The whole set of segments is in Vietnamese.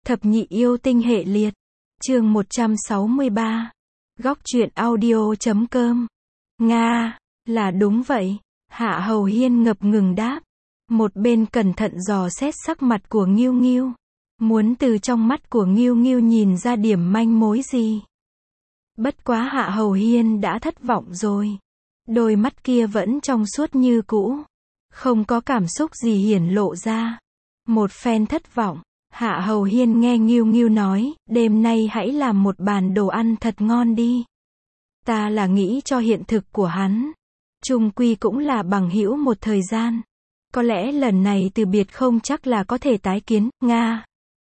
Thập nhị yêu tinh hệ liệt. Chương 163. Góc truyện audio.com. Nga, là đúng vậy. Hạ Hầu Hiên ngập ngừng đáp. Một bên cẩn thận dò xét sắc mặt của Nghiêu Nghiêu. Muốn từ trong mắt của Nghiêu Nghiêu nhìn ra điểm manh mối gì. Bất quá Hạ Hầu Hiên đã thất vọng rồi. Đôi mắt kia vẫn trong suốt như cũ. Không có cảm xúc gì hiển lộ ra. Một phen thất vọng. Hạ Hầu Hiên nghe Nghiêu Nghiêu nói, đêm nay hãy làm một bàn đồ ăn thật ngon đi. Ta là nghĩ cho hiện thực của hắn. Chung quy cũng là bằng hữu một thời gian. Có lẽ lần này từ biệt không chắc là có thể tái kiến, Nga.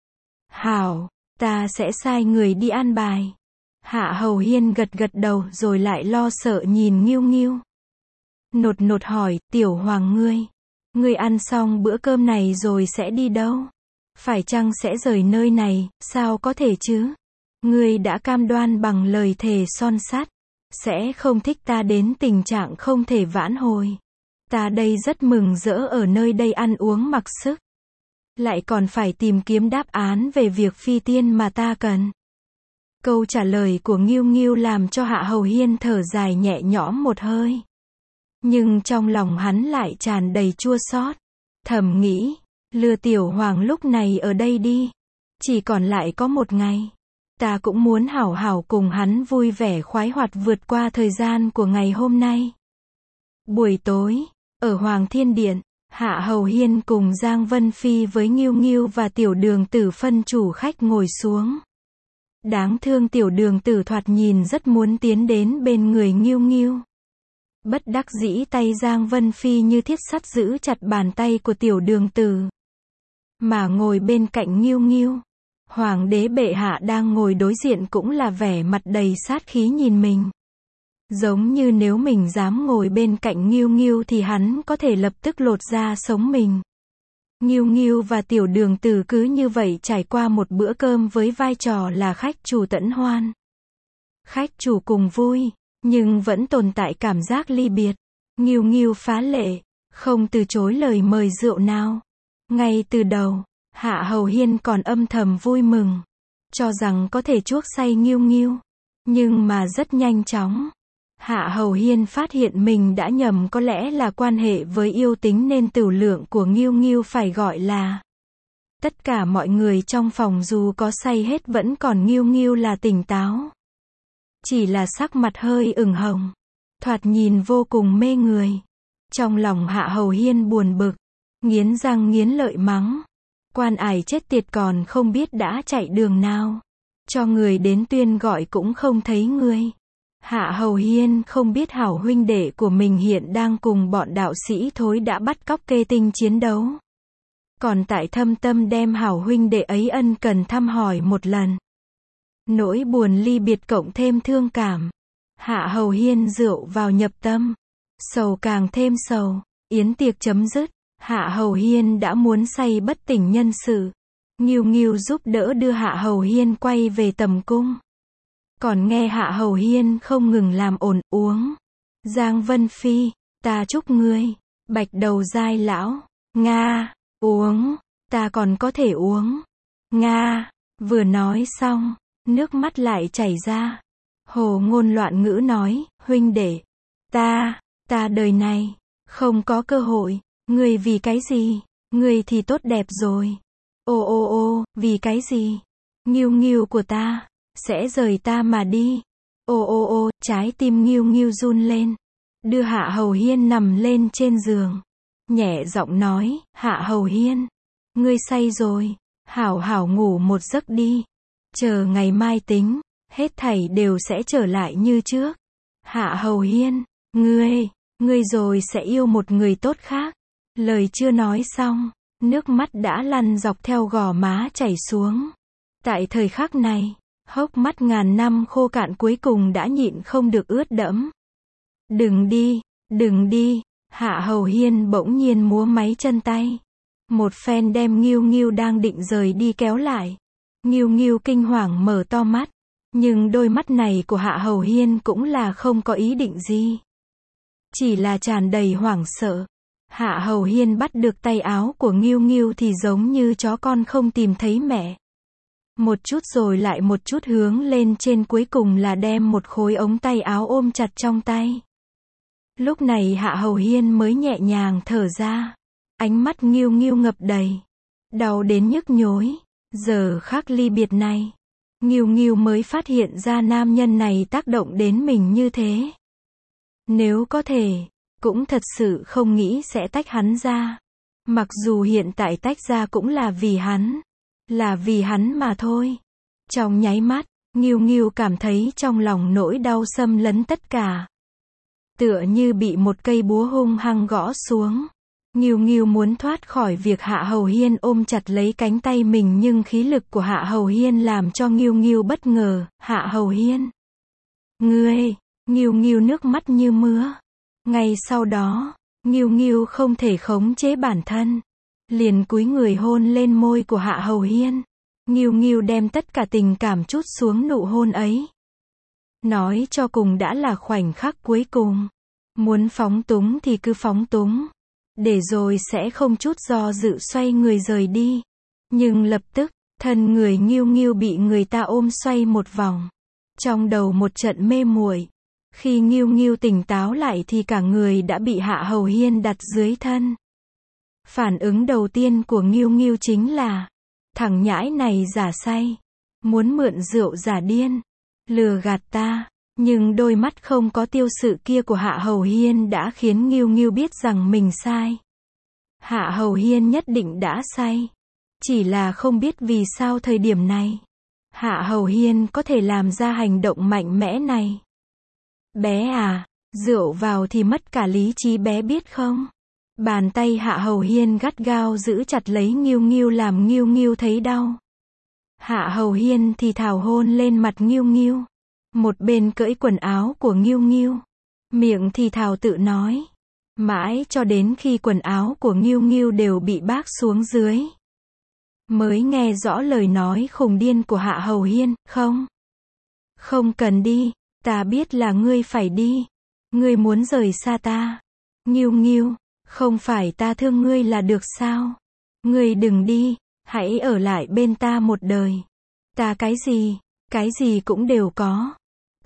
Hảo, ta sẽ sai người đi an bài. Hạ Hầu Hiên gật gật đầu rồi lại lo sợ nhìn Nghiêu Nghiêu. Nột nột hỏi, tiểu hoàng ngươi ăn xong bữa cơm này rồi sẽ đi đâu? Phải chăng sẽ rời nơi này, sao có thể chứ? Ngươi đã cam đoan bằng lời thề son sắt, sẽ không thích ta đến tình trạng không thể vãn hồi. Ta đây rất mừng rỡ ở nơi đây ăn uống mặc sức. Lại còn phải tìm kiếm đáp án về việc phi tiên mà ta cần. Câu trả lời của Nghiêu Nghiêu làm cho Hạ Hầu Hiên thở dài nhẹ nhõm một hơi. Nhưng trong lòng hắn lại tràn đầy chua xót. Thầm nghĩ, lừa tiểu hoàng lúc này ở đây đi. Chỉ còn lại có một ngày. Ta cũng muốn hảo hảo cùng hắn vui vẻ khoái hoạt vượt qua thời gian của ngày hôm nay. Buổi tối, ở Hoàng Thiên Điện, Hạ Hầu Hiên cùng Giang Vân Phi với Nghiêu Nghiêu và Tiểu Đường Tử phân chủ khách ngồi xuống. Đáng thương Tiểu Đường Tử thoạt nhìn rất muốn tiến đến bên người Nghiêu Nghiêu. Bất đắc dĩ tay Giang Vân Phi như thiết sắt giữ chặt bàn tay của Tiểu Đường Tử. Mà ngồi bên cạnh Nghiêu Nghiêu, Hoàng đế bệ hạ đang ngồi đối diện cũng là vẻ mặt đầy sát khí nhìn mình. Giống như nếu mình dám ngồi bên cạnh Nghiêu Nghiêu thì hắn có thể lập tức lột da sống mình. Nghiêu Nghiêu và Tiểu Đường Tử cứ như vậy trải qua một bữa cơm với vai trò là khách chủ tận hoan. Khách chủ cùng vui, nhưng vẫn tồn tại cảm giác ly biệt. Nghiêu Nghiêu phá lệ, không từ chối lời mời rượu nào. Ngay từ đầu, Hạ Hầu Hiên còn âm thầm vui mừng, cho rằng có thể chuốc say Nghiêu Nghiêu. Nhưng mà rất nhanh chóng, Hạ Hầu Hiên phát hiện mình đã nhầm, có lẽ là quan hệ với yêu tính nên tửu lượng của Nghiêu Nghiêu phải gọi là. Tất cả mọi người trong phòng dù có say hết vẫn còn Nghiêu Nghiêu là tỉnh táo. Chỉ là sắc mặt hơi ửng hồng, thoạt nhìn vô cùng mê người. Trong lòng Hạ Hầu Hiên buồn bực, nghiến răng nghiến lợi mắng. Quan ải chết tiệt, còn không biết đã chạy đường nào. Cho người đến tuyên gọi cũng không thấy ngươi. Hạ Hầu Hiên không biết hảo huynh đệ của mình hiện đang cùng bọn đạo sĩ thối đã bắt cóc Kê Tinh chiến đấu. Còn tại thâm tâm đem hảo huynh đệ ấy ân cần thăm hỏi một lần. Nỗi buồn ly biệt cộng thêm thương cảm. Hạ Hầu Hiên rượu vào nhập tâm. Sầu càng thêm sầu. Yến tiệc chấm dứt. Hạ Hầu Hiên đã muốn say bất tỉnh nhân sự. Nghiêu Nghiêu giúp đỡ đưa Hạ Hầu Hiên quay về tầm cung. Còn nghe Hạ Hầu Hiên không ngừng làm ồn uống. Giang Vân Phi, ta chúc ngươi, bạch đầu giai lão. Nga, uống, ta còn có thể uống. Nga, vừa nói xong, nước mắt lại chảy ra. Hồ ngôn loạn ngữ nói, huynh đệ, ta đời này, không có cơ hội. Ngươi vì cái gì? Ngươi thì tốt đẹp rồi. Ô, vì cái gì? Nghiêu Nghiêu của ta sẽ rời ta mà đi. Ô, trái tim Nghiêu Nghiêu run lên. Đưa Hạ Hầu Hiên nằm lên trên giường. Nhẹ giọng nói, Hạ Hầu Hiên, ngươi say rồi, hảo hảo ngủ một giấc đi. Chờ ngày mai tính, hết thảy đều sẽ trở lại như trước. Hạ Hầu Hiên, ngươi rồi sẽ yêu một người tốt khác. Lời chưa nói xong, nước mắt đã lăn dọc theo gò má chảy xuống. Tại thời khắc này, hốc mắt ngàn năm khô cạn cuối cùng đã nhịn không được ướt đẫm. Đừng đi, Hạ Hầu Hiên bỗng nhiên múa máy chân tay. Một phen đem Nghiêu Nghiêu đang định rời đi kéo lại. Nghiêu Nghiêu kinh hoàng mở to mắt. Nhưng đôi mắt này của Hạ Hầu Hiên cũng là không có ý định gì. Chỉ là tràn đầy hoảng sợ. Hạ Hầu Hiên bắt được tay áo của Nghiêu Nghiêu thì giống như chó con không tìm thấy mẹ. Một chút rồi lại một chút hướng lên trên, cuối cùng là đem một khối ống tay áo ôm chặt trong tay. Lúc này Hạ Hầu Hiên mới nhẹ nhàng thở ra. Ánh mắt Nghiêu Nghiêu ngập đầy đau đến nhức nhối. Giờ khắc ly biệt này, Nghiêu Nghiêu mới phát hiện ra nam nhân này tác động đến mình như thế. Nếu có thể, cũng thật sự không nghĩ sẽ tách hắn ra. Mặc dù hiện tại tách ra cũng là vì hắn mà thôi. Trong nháy mắt, Nghiêu Nghiêu cảm thấy trong lòng nỗi đau xâm lấn tất cả. Tựa như bị một cây búa hung hăng gõ xuống. Nghiêu Nghiêu muốn thoát khỏi việc Hạ Hầu Hiên ôm chặt lấy cánh tay mình, nhưng khí lực của Hạ Hầu Hiên làm cho Nghiêu Nghiêu bất ngờ. Hạ Hầu Hiên, ngươi, Nghiêu Nghiêu nước mắt như mưa. Ngay sau đó, Nghiêu Nghiêu không thể khống chế bản thân, liền cúi người hôn lên môi của Hạ Hầu Hiên. Nghiêu Nghiêu đem tất cả tình cảm trút xuống nụ hôn ấy. Nói cho cùng đã là khoảnh khắc cuối cùng. Muốn phóng túng thì cứ phóng túng. Để rồi sẽ không chút do dự xoay người rời đi. Nhưng lập tức, thân người Nghiêu Nghiêu bị người ta ôm xoay một vòng. Trong đầu một trận mê muội. Khi Nghiêu Nghiêu tỉnh táo lại thì cả người đã bị Hạ Hầu Hiên đặt dưới thân. Phản ứng đầu tiên của Nghiêu Nghiêu chính là, thằng nhãi này giả say, muốn mượn rượu giả điên, lừa gạt ta. Nhưng đôi mắt không có tiêu sự kia của Hạ Hầu Hiên đã khiến Nghiêu Nghiêu biết rằng mình sai. Hạ Hầu Hiên nhất định đã say. Chỉ là không biết vì sao thời điểm này, Hạ Hầu Hiên có thể làm ra hành động mạnh mẽ này. Bé à, rượu vào thì mất cả lý trí bé biết không? Bàn tay Hạ Hầu Hiên gắt gao giữ chặt lấy Nghiêu Nghiêu làm Nghiêu Nghiêu thấy đau. Hạ Hầu Hiên thì thào hôn lên mặt Nghiêu Nghiêu. Một bên cởi quần áo của Nghiêu Nghiêu. Miệng thì thào tự nói. Mãi cho đến khi quần áo của Nghiêu Nghiêu đều bị bác xuống dưới, mới nghe rõ lời nói khùng điên của Hạ Hầu Hiên. Không cần đi, ta biết là ngươi phải đi. Ngươi muốn rời xa ta. Nghiêu Nghiêu, không phải ta thương ngươi là được sao? Ngươi đừng đi, hãy ở lại bên ta một đời. Ta cái gì cũng đều có.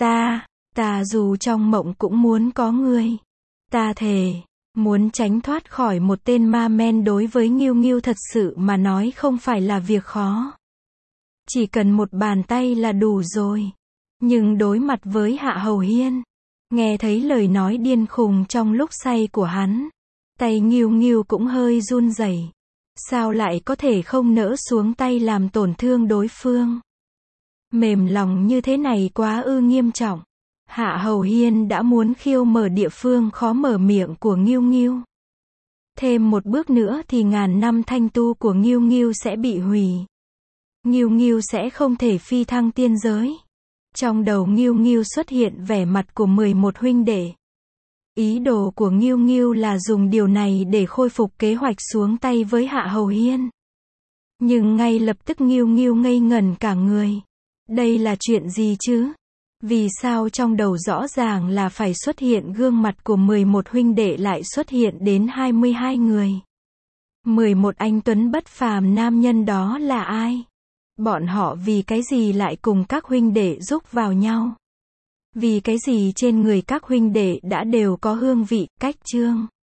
Ta dù trong mộng cũng muốn có ngươi. Ta thề, muốn tránh thoát khỏi một tên ma men đối với Nghiêu Nghiêu thật sự mà nói không phải là việc khó. Chỉ cần một bàn tay là đủ rồi. Nhưng đối mặt với Hạ Hầu Hiên, nghe thấy lời nói điên khùng trong lúc say của hắn, tay Nghiêu Nghiêu cũng hơi run rẩy. Sao lại có thể không nỡ xuống tay làm tổn thương đối phương? Mềm lòng như thế này quá nghiêm trọng. Hạ Hầu Hiên đã muốn khiêu mở địa phương khó mở miệng của Nghiêu Nghiêu. Thêm một bước nữa thì ngàn năm thanh tu của Nghiêu Nghiêu sẽ bị hủy. Nghiêu Nghiêu sẽ không thể phi thăng tiên giới. Trong đầu Nghiêu Nghiêu xuất hiện vẻ mặt của 11 huynh đệ. Ý đồ của Nghiêu Nghiêu là dùng điều này để khôi phục kế hoạch xuống tay với Hạ Hầu Hiên. Nhưng ngay lập tức Nghiêu Nghiêu ngây ngẩn cả người. Đây là chuyện gì chứ? Vì sao trong đầu rõ ràng là phải xuất hiện gương mặt của 11 huynh đệ lại xuất hiện đến 22 người? 11 anh tuấn bất phàm nam nhân đó là ai? Bọn họ vì cái gì lại cùng các huynh đệ rúc vào nhau? Vì cái gì trên người các huynh đệ đã đều có hương vị, cách chương?